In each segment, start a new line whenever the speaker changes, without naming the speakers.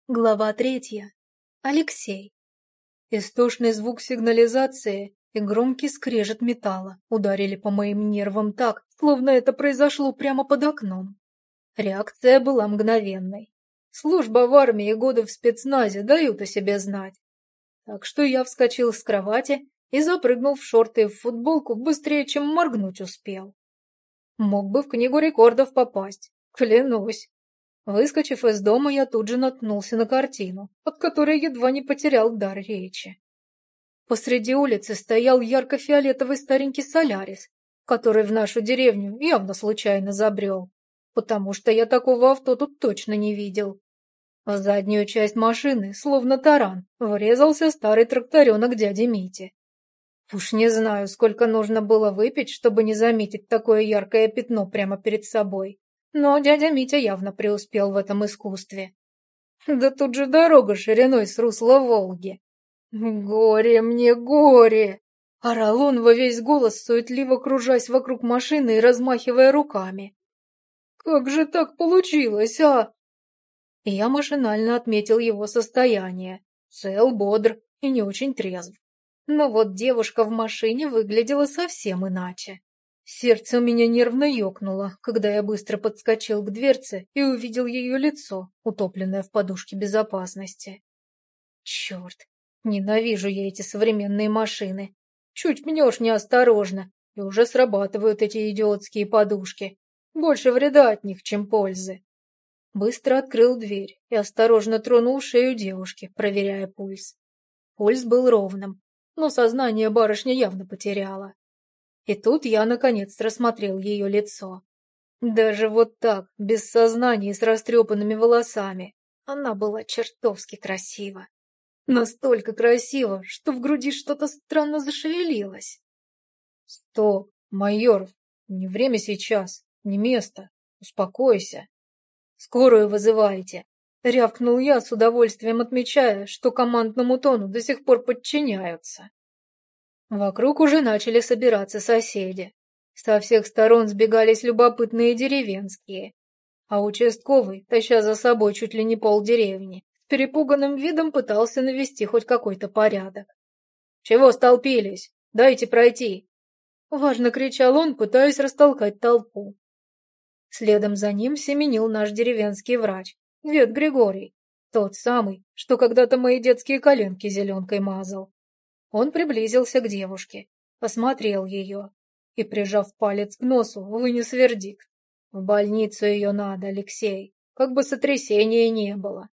Глава 3. Алексей. Истошный звук сигнализации и громкий скрежет металла ударили по моим нервам так, словно это произошло прямо под окном. Реакция была мгновенной. Служба в армии и годы в спецназе дают о себе знать. Так что я вскочил с кровати и запрыгнул в шорты и в футболку быстрее, чем моргнуть успел. Мог бы в книгу рекордов попасть, клянусь. Выскочив из дома, я тут же наткнулся на картину, от которой едва не потерял дар речи. Посреди улицы стоял ярко-фиолетовый старенький Солярис, который в нашу деревню явно случайно забрел, потому что я такого авто тут точно не видел. В заднюю часть машины, словно таран, врезался старый тракторенок дяди Мити. Уж не знаю, сколько нужно было выпить, чтобы не заметить такое яркое пятно прямо перед собой. Но дядя Митя явно преуспел в этом искусстве. Да тут же дорога шириной с русла Волги. «Горе мне, горе!» Орал он во весь голос, суетливо кружась вокруг машины и размахивая руками. «Как же так получилось, а?» И я машинально отметил его состояние. Цел, бодр и не очень трезв. Но вот девушка в машине выглядела совсем иначе. Сердце у меня нервно ёкнуло, когда я быстро подскочил к дверце и увидел ее лицо, утопленное в подушке безопасности. Черт, ненавижу я эти современные машины. Чуть пнешь неосторожно, и уже срабатывают эти идиотские подушки. Больше вреда от них, чем пользы. Быстро открыл дверь и осторожно тронул шею девушки, проверяя пульс. Пульс был ровным, но сознание барышня явно потеряла. И тут я наконец рассмотрел ее лицо. Даже вот так, без сознания и с растрепанными волосами, она была чертовски красива. Настолько красиво, что в груди что-то странно зашевелилось. «Стоп, майор, не время сейчас, не место. Успокойся. Скорую вызывайте», — рявкнул я, с удовольствием отмечая, что командному тону до сих пор подчиняются. Вокруг уже начали собираться соседи. Со всех сторон сбегались любопытные деревенские, а участковый, таща за собой чуть ли не полдеревни, с перепуганным видом пытался навести хоть какой-то порядок. «Чего столпились? Дайте пройти!» Важно кричал он, пытаясь растолкать толпу. Следом за ним семенил наш деревенский врач, дед Григорий, тот самый, что когда-то мои детские коленки зеленкой мазал. Он приблизился к девушке, осмотрел ее и, прижав палец к носу, вынес вердикт. В больницу ее надо, Алексей, как бы сотрясения не было.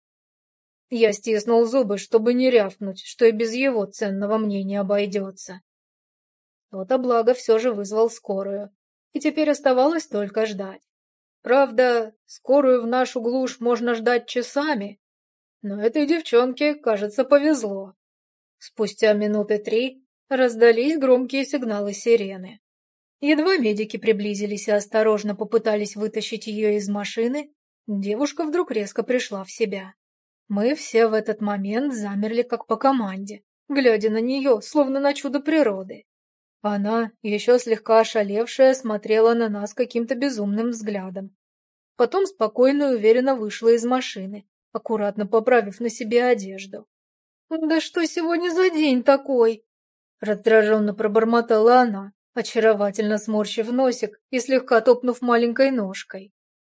Я стиснул зубы, чтобы не рявкнуть, что и без его ценного мнения обойдется. Тот, благо, все же вызвал скорую, и теперь оставалось только ждать. Правда, скорую в нашу глушь можно ждать часами, но этой девчонке, кажется, повезло. Спустя минуты 3 раздались громкие сигналы сирены. Едва медики приблизились и осторожно попытались вытащить ее из машины, девушка вдруг резко пришла в себя. Мы все в этот момент замерли как по команде, глядя на нее, словно на чудо природы. Она, еще слегка ошалевшая, смотрела на нас каким-то безумным взглядом. Потом спокойно и уверенно вышла из машины, аккуратно поправив на себе одежду. «Да что сегодня за день такой?» Раздраженно пробормотала она, очаровательно сморщив носик и слегка топнув маленькой ножкой.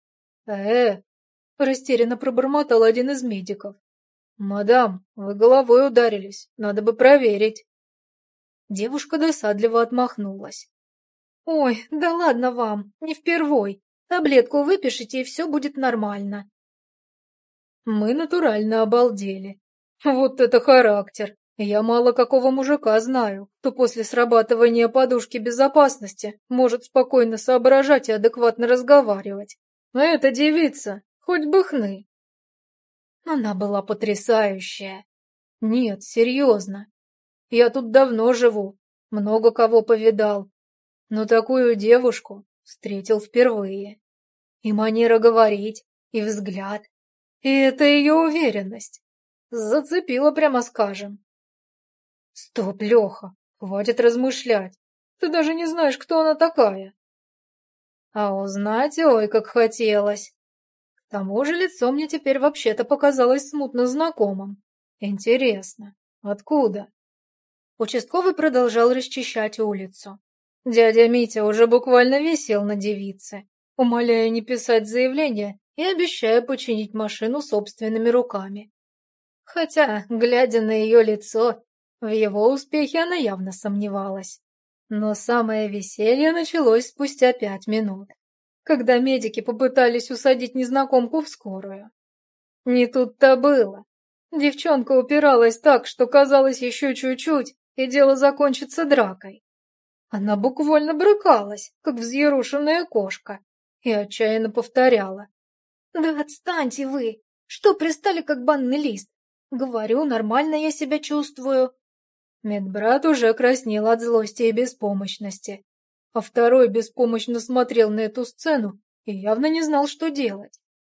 Растерянно пробормотал один из медиков. «Мадам, вы головой ударились, надо бы проверить». Девушка досадливо отмахнулась. «Ой, да ладно вам, не впервой. Таблетку выпишите, и все будет нормально». Мы натурально обалдели. Вот это характер! Я мало какого мужика знаю, кто после срабатывания подушки безопасности может спокойно соображать и адекватно разговаривать. А эта девица, хоть бы хны. Она была потрясающая. Нет, серьезно. Я тут давно живу, много кого повидал, но такую девушку встретил впервые. И манера говорить, и взгляд, и это ее уверенность. Зацепила, прямо скажем. Стоп, Леха, хватит размышлять. Ты даже не знаешь, кто она такая. А узнать, ой, как хотелось. тому же лицо мне теперь вообще-то показалось смутно знакомым. Интересно, откуда? Участковый продолжал расчищать улицу. Дядя Митя уже буквально висел на девице, умоляя не писать заявление и обещая починить машину собственными руками. Хотя, глядя на ее лицо, в его успехе она явно сомневалась. Но самое веселье началось спустя 5 минут, когда медики попытались усадить незнакомку в скорую. Не тут-то было. Девчонка упиралась так, что казалось еще чуть-чуть, и дело закончится дракой. Она буквально брыкалась, как взъерошенная кошка, и отчаянно повторяла. «Да отстаньте вы! Что пристали, как банный лист? Говорю, нормально я себя чувствую». Медбрат уже краснел от злости и беспомощности, а второй беспомощно смотрел на эту сцену и явно не знал, что делать.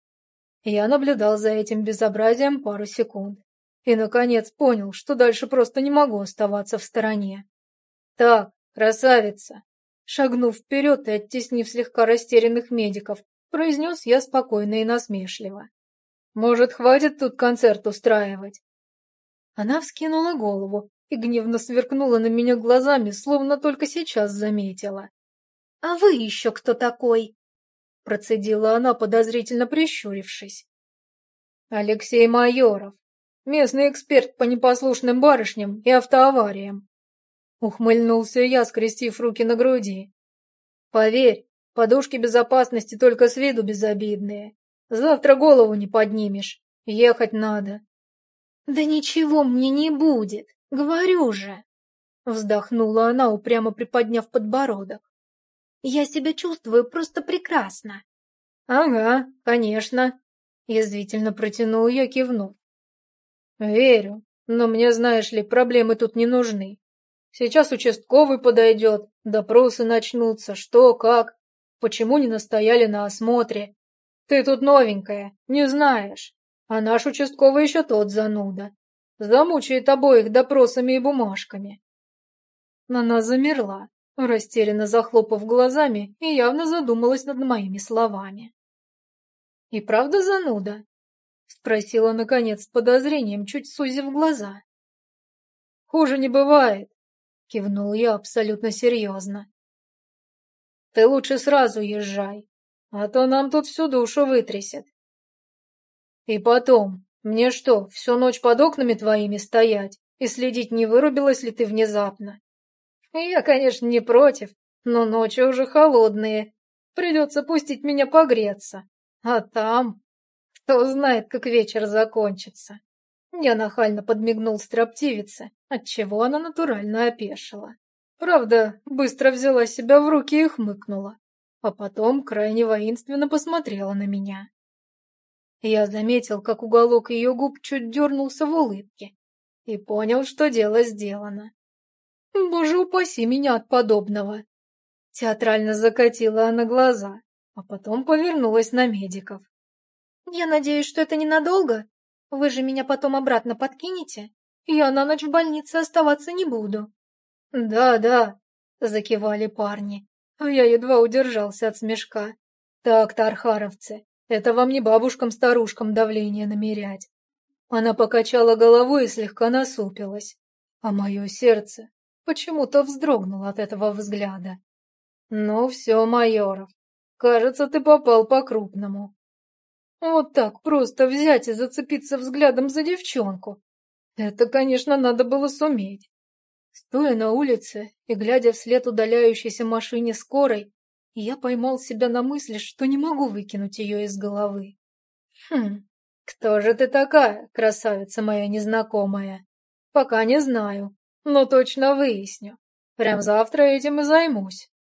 Я наблюдал за этим безобразием пару секунд и, наконец, понял, что дальше просто не могу оставаться в стороне. «Так, красавица!» Шагнув вперед и оттеснив слегка растерянных медиков, произнес я спокойно и насмешливо. «Может, хватит тут концерт устраивать?» Она вскинула голову и гневно сверкнула на меня глазами, словно только сейчас заметила. «А вы еще кто такой?» Процедила она, подозрительно прищурившись. «Алексей Майоров, местный эксперт по непослушным барышням и автоавариям». Ухмыльнулся я, скрестив руки на груди. «Поверь, подушки безопасности только с виду безобидные. Завтра голову не поднимешь. Ехать надо». «Да ничего мне не будет, говорю же!» Вздохнула она, упрямо приподняв подбородок. «Я себя чувствую просто прекрасно». «Ага, конечно», — язвительно протянул я, кивнув. «Верю, но мне, знаешь ли, проблемы тут не нужны. Сейчас участковый подойдет, допросы начнутся, что, как, почему не настояли на осмотре. Ты тут новенькая, не знаешь, а наш участковый еще тот зануда. Замучает обоих допросами и бумажками». Она замерла, растерянно захлопав глазами, и явно задумалась над моими словами. «И правда зануда?» — спросила, наконец, с подозрением, чуть сузив глаза. «Хуже не бывает», — кивнул я абсолютно серьезно. «Ты лучше сразу езжай, а то нам тут всю душу вытрясет. И потом, мне что, всю ночь под окнами твоими стоять и следить, не вырубилась ли ты внезапно? Я, конечно, не против, но ночи уже холодные, придется пустить меня погреться, а там, кто знает, как вечер закончится». Я нахально подмигнул строптивице, отчего она натурально опешила. Правда, быстро взяла себя в руки и хмыкнула, а потом крайне воинственно посмотрела на меня. Я заметил, как уголок ее губ чуть дернулся в улыбке, и понял, что дело сделано. Боже упаси меня от подобного! Театрально закатила она глаза, а потом повернулась на медиков. «Я надеюсь, что это ненадолго? Вы же меня потом обратно подкинете? Я на ночь в больнице оставаться не буду». «Да, да», — закивали парни. Я едва удержался от смешка. «Так-то, архаровцы, это вам не бабушкам-старушкам давление намерять». Она покачала головой и слегка насупилась, а мое сердце почему-то вздрогнуло от этого взгляда. «Ну все, Майоров, кажется, ты попал по-крупному. Вот так просто взять и зацепиться взглядом за девчонку. Это, конечно, надо было суметь». Стоя на улице и глядя вслед удаляющейся машине скорой, я поймал себя на мысли, что не могу выкинуть ее из головы. Кто же ты такая, красавица моя незнакомая? Пока не знаю, но точно выясню. Прям завтра этим и займусь.